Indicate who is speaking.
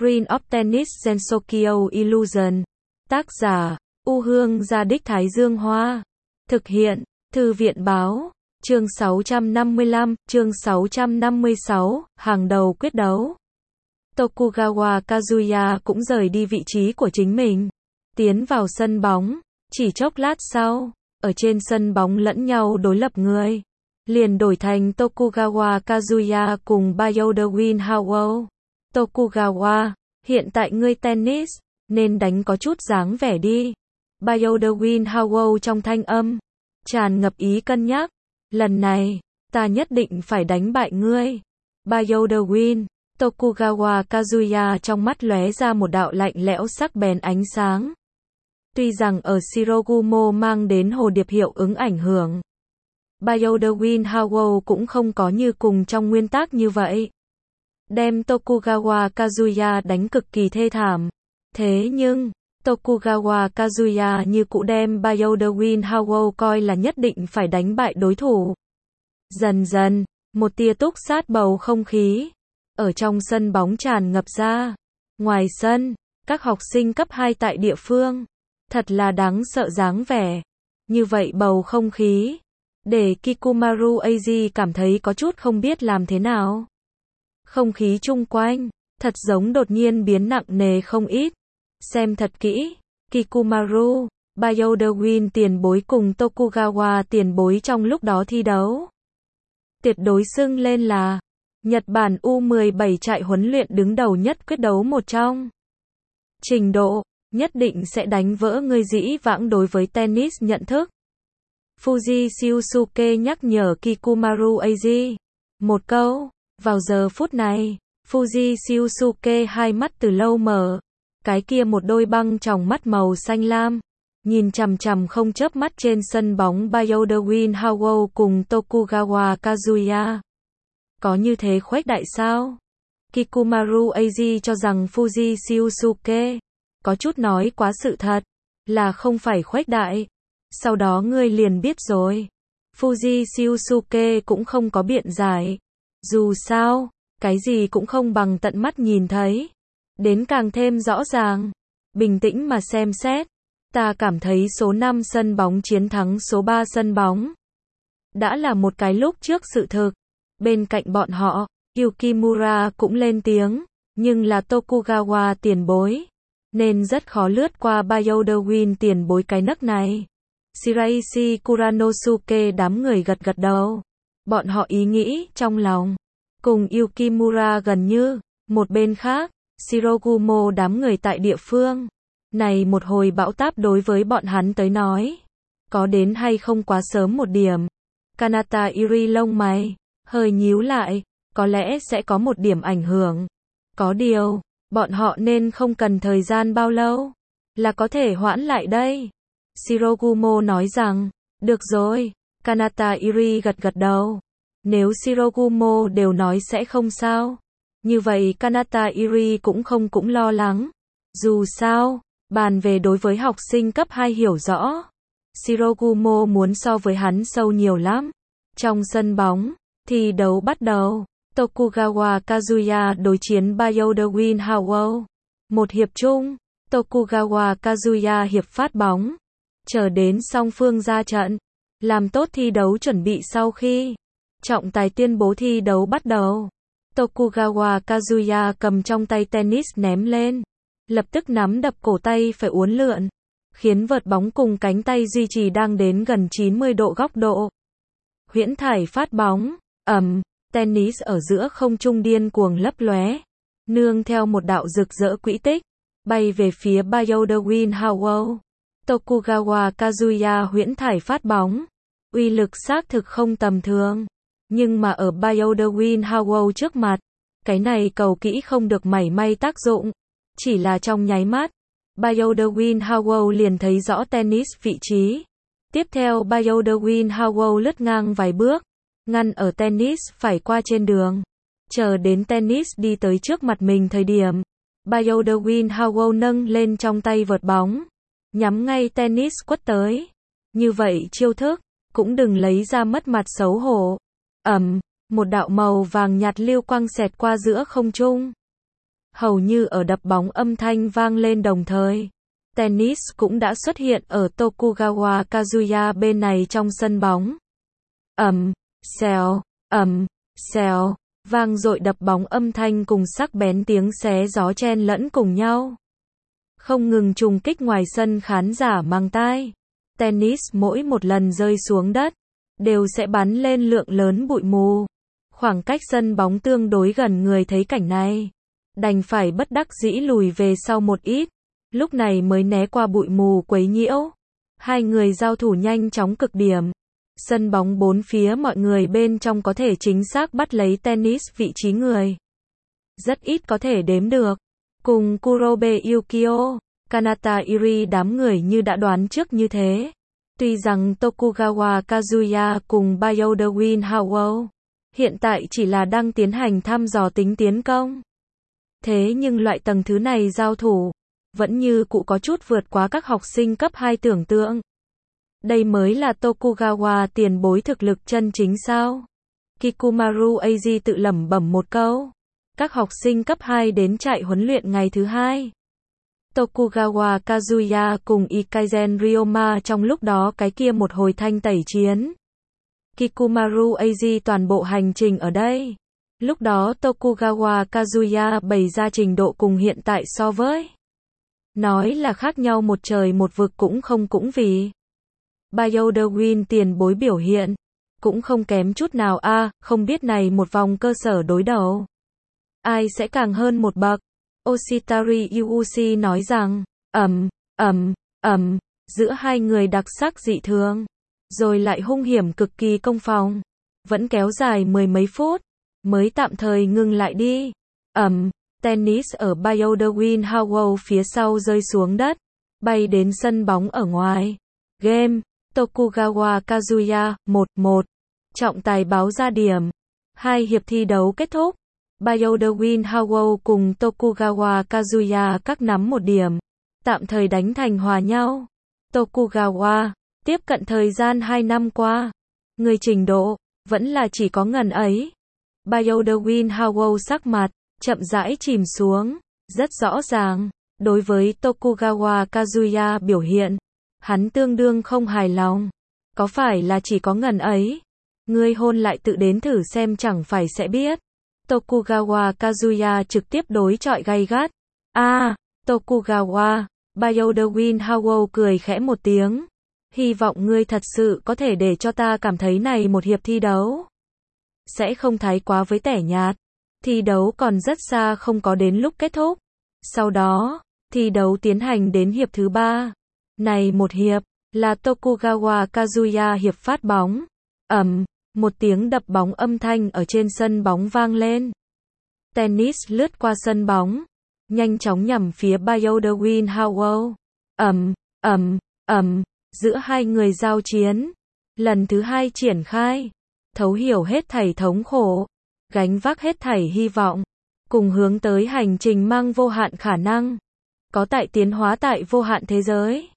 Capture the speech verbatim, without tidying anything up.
Speaker 1: Green of Tennis Gensokyo Illusion. Tác giả, U Hương Gia Đích Thái Dương Hoa. Thực hiện, Thư viện Báo. Chương sáu trăm năm mươi lăm, chương sáu trăm năm mươi sáu, hàng đầu quyết đấu. Tokugawa Kazuya cũng rời đi vị trí của chính mình, tiến vào sân bóng. Chỉ chốc lát sau, ở trên sân bóng lẫn nhau đối lập người, liền đổi thành Tokugawa Kazuya cùng Bayodawin Howell. Tokugawa, hiện tại ngươi tennis, nên đánh có chút dáng vẻ đi. Bayodawin Howell trong thanh âm, tràn ngập ý cân nhắc. Lần này, ta nhất định phải đánh bại ngươi. Bayodawin, Tokugawa Kazuya trong mắt lóe ra một đạo lạnh lẽo sắc bén ánh sáng. Tuy rằng ở Shirogumo mang đến hồ điệp hiệu ứng ảnh hưởng, Bayodawin Howell cũng không có như cùng trong nguyên tắc như vậy, đem Tokugawa Kazuya đánh cực kỳ thê thảm. Thế nhưng, Tokugawa Kazuya như cũ đem Bayodawin Howell coi là nhất định phải đánh bại đối thủ. Dần dần, một tia túc sát bầu không khí ở trong sân bóng tràn ngập ra. Ngoài sân, các học sinh cấp hai tại địa phương, thật là đáng sợ dáng vẻ. Như vậy bầu không khí, để Kikumaru Eiji cảm thấy có chút không biết làm thế nào. Không khí chung quanh, thật giống đột nhiên biến nặng nề không ít. Xem thật kỹ, Kikumaru, Bayodawin tiền bối cùng Tokugawa tiền bối trong lúc đó thi đấu, tuyệt đối xưng lên là Nhật Bản U mười bảy trại huấn luyện đứng đầu nhất quyết đấu một trong. Trình độ, nhất định sẽ đánh vỡ người dĩ vãng đối với tennis nhận thức. Fuji Shiosuke nhắc nhở Kikumaru Eiji một câu. Vào giờ phút này, Fuji Shiosuke hai mắt từ lâu mở. Cái kia một đôi băng tròng mắt màu xanh lam, nhìn chằm chằm không chớp mắt trên sân bóng Bayodawin Howell cùng Tokugawa Kazuya. Có như thế khuếch đại sao? Kikumaru Eiji cho rằng Fuji Shiosuke có chút nói quá sự thật, là không phải khuếch đại. Sau đó ngươi liền biết rồi. Fuji Shiosuke cũng không có biện giải. Dù sao, cái gì cũng không bằng tận mắt nhìn thấy. Đến càng thêm rõ ràng. Bình tĩnh mà xem xét, ta cảm thấy số năm sân bóng chiến thắng số ba sân bóng đã là một cái lúc trước sự thực. Bên cạnh bọn họ, Yukimura cũng lên tiếng, nhưng là Tokugawa tiền bối, nên rất khó lướt qua Bayodawin tiền bối cái nấc này. Shiraishi Kuranosuke đám người gật gật đầu. Bọn họ ý nghĩ trong lòng cùng Yukimura gần như. Một bên khác, Shirogumo đám người tại địa phương này một hồi bão táp đối với bọn hắn tới nói, có đến hay không quá sớm một điểm. Kanata Iri lông mày hơi nhíu lại, có lẽ sẽ có một điểm ảnh hưởng. Có điều, bọn họ nên không cần thời gian bao lâu là có thể hoãn lại đây. Shirogumo nói rằng, được rồi. Kanata Iri gật gật đầu. Nếu Shirogumo đều nói sẽ không sao, như vậy Kanata Iri cũng không cũng lo lắng. Dù sao, bàn về đối với học sinh cấp hai hiểu rõ, Shirogumo muốn so với hắn sâu nhiều lắm. Trong sân bóng, thi đấu bắt đầu. Tokugawa Kazuya đối chiến Bayodawin Howell. Một hiệp chung, Tokugawa Kazuya hiệp phát bóng. Chờ đến song phương ra trận, làm tốt thi đấu chuẩn bị sau khi trọng tài tuyên bố thi đấu bắt đầu. Tokugawa Kazuya cầm trong tay tennis ném lên, lập tức nắm đập cổ tay phải uốn lượn, khiến vợt bóng cùng cánh tay duy trì đang đến gần chín mươi độ góc độ. Huyễn thải phát bóng, ầm, tennis ở giữa không trung điên cuồng lấp lóe, nương theo một đạo rực rỡ quỹ tích, bay về phía Bayodawin Howell. Tokugawa Kazuya huyễn thải phát bóng, uy lực xác thực không tầm thường. Nhưng mà ở Bayodawin Howell trước mặt, cái này cầu kỹ không được mảy may tác dụng. Chỉ là trong nháy mắt, Bayodawin Howell liền thấy rõ tennis vị trí. Tiếp theo Bayodawin Howell lướt ngang vài bước, ngăn ở tennis phải qua trên đường. Chờ đến tennis đi tới trước mặt mình thời điểm, Bayodawin Howell nâng lên trong tay vợt bóng, nhắm ngay tennis quất tới. Như vậy chiêu thức, cũng đừng lấy ra mất mặt xấu hổ. Ầm, một đạo màu vàng nhạt lưu quang xẹt qua giữa không trung. hầu như ở đập bóng âm thanh vang lên đồng thời. Tennis cũng đã xuất hiện ở Tokugawa Kazuya bên này trong sân bóng. Ầm, xèo, ầm, xèo, vang dội đập bóng âm thanh cùng sắc bén tiếng xé gió chen lẫn cùng nhau. Không ngừng trùng kích ngoài sân khán giả mang tai. Tennis mỗi một lần rơi xuống đất, đều sẽ bắn lên lượng lớn bụi mù. Khoảng cách sân bóng tương đối gần, người thấy cảnh này đành phải bất đắc dĩ lùi về sau một ít, lúc này mới né qua bụi mù quấy nhiễu. Hai người giao thủ nhanh chóng cực điểm. Sân bóng bốn phía mọi người bên trong có thể chính xác bắt lấy Tennis vị trí người. Rất ít có thể đếm được. Cùng Kurobe Yukio, Kanata Iri đám người như đã đoán trước như thế. Tuy rằng Tokugawa Kazuya cùng Byoda Howell hiện tại chỉ là đang tiến hành thăm dò tính tiến công. Thế nhưng loại tầng thứ này giao thủ, vẫn như cũ có chút vượt quá các học sinh cấp hai tưởng tượng. Đây mới là Tokugawa tiền bối thực lực chân chính sao? Kikumaru Eiji tự lẩm bẩm một câu. Các học sinh cấp hai đến trại huấn luyện ngày thứ hai. Tokugawa Kazuya cùng Ikaizen Ryoma trong lúc đó cái kia một hồi thanh tẩy chiến. Kikumaru Eiji toàn bộ hành trình ở đây. Lúc đó Tokugawa Kazuya bày ra trình độ cùng hiện tại so với. Nói là khác nhau một trời một vực cũng không cũng vì. Byoda tiền bối biểu hiện cũng không kém chút nào a, à, không biết này một vòng cơ sở đối đầu. Ai sẽ càng hơn một bậc? Oshitari Yuuchi nói rằng, ầm, ầm, ầm, giữa hai người đặc sắc dị thường, rồi lại hung hiểm cực kỳ công phòng, vẫn kéo dài mười mấy phút, mới tạm thời ngừng lại đi. Ầm, Tennis ở Byoda Howell phía sau rơi xuống đất, bay đến sân bóng ở ngoài. Game, Tokugawa Kazuya, một một. Trọng tài báo ra điểm. Hai hiệp thi đấu kết thúc. Byoda Howell cùng Tokugawa Kazuya các nắm một điểm, tạm thời đánh thành hòa nhau. Tokugawa, tiếp cận thời gian hai năm qua, người trình độ, vẫn là chỉ có ngần ấy. Byoda Howell sắc mặt, chậm rãi chìm xuống, rất rõ ràng, đối với Tokugawa Kazuya biểu hiện, hắn tương đương không hài lòng. Có phải là chỉ có ngần ấy? Ngươi hôn lại tự đến thử xem chẳng phải sẽ biết. Tokugawa Kazuya trực tiếp đối chọi gay gắt. A, à, Tokugawa, Byoda Howell cười khẽ một tiếng. Hy vọng ngươi thật sự có thể để cho ta cảm thấy này một hiệp thi đấu sẽ không thái quá với tẻ nhạt. Thi đấu còn rất xa không có đến lúc kết thúc. Sau đó, thi đấu tiến hành đến hiệp thứ ba. Này một hiệp, là Tokugawa Kazuya hiệp phát bóng. Ầm, một tiếng đập bóng âm thanh ở trên sân bóng vang lên. Tennis lướt qua sân bóng, nhanh chóng nhằm phía Byoda Howell. Ầm, ầm, ầm, giữa hai người giao chiến. Lần thứ hai triển khai. Thấu hiểu hết thảy thống khổ, gánh vác hết thảy hy vọng, cùng hướng tới hành trình mang vô hạn khả năng, có tại tiến hóa tại vô hạn thế giới.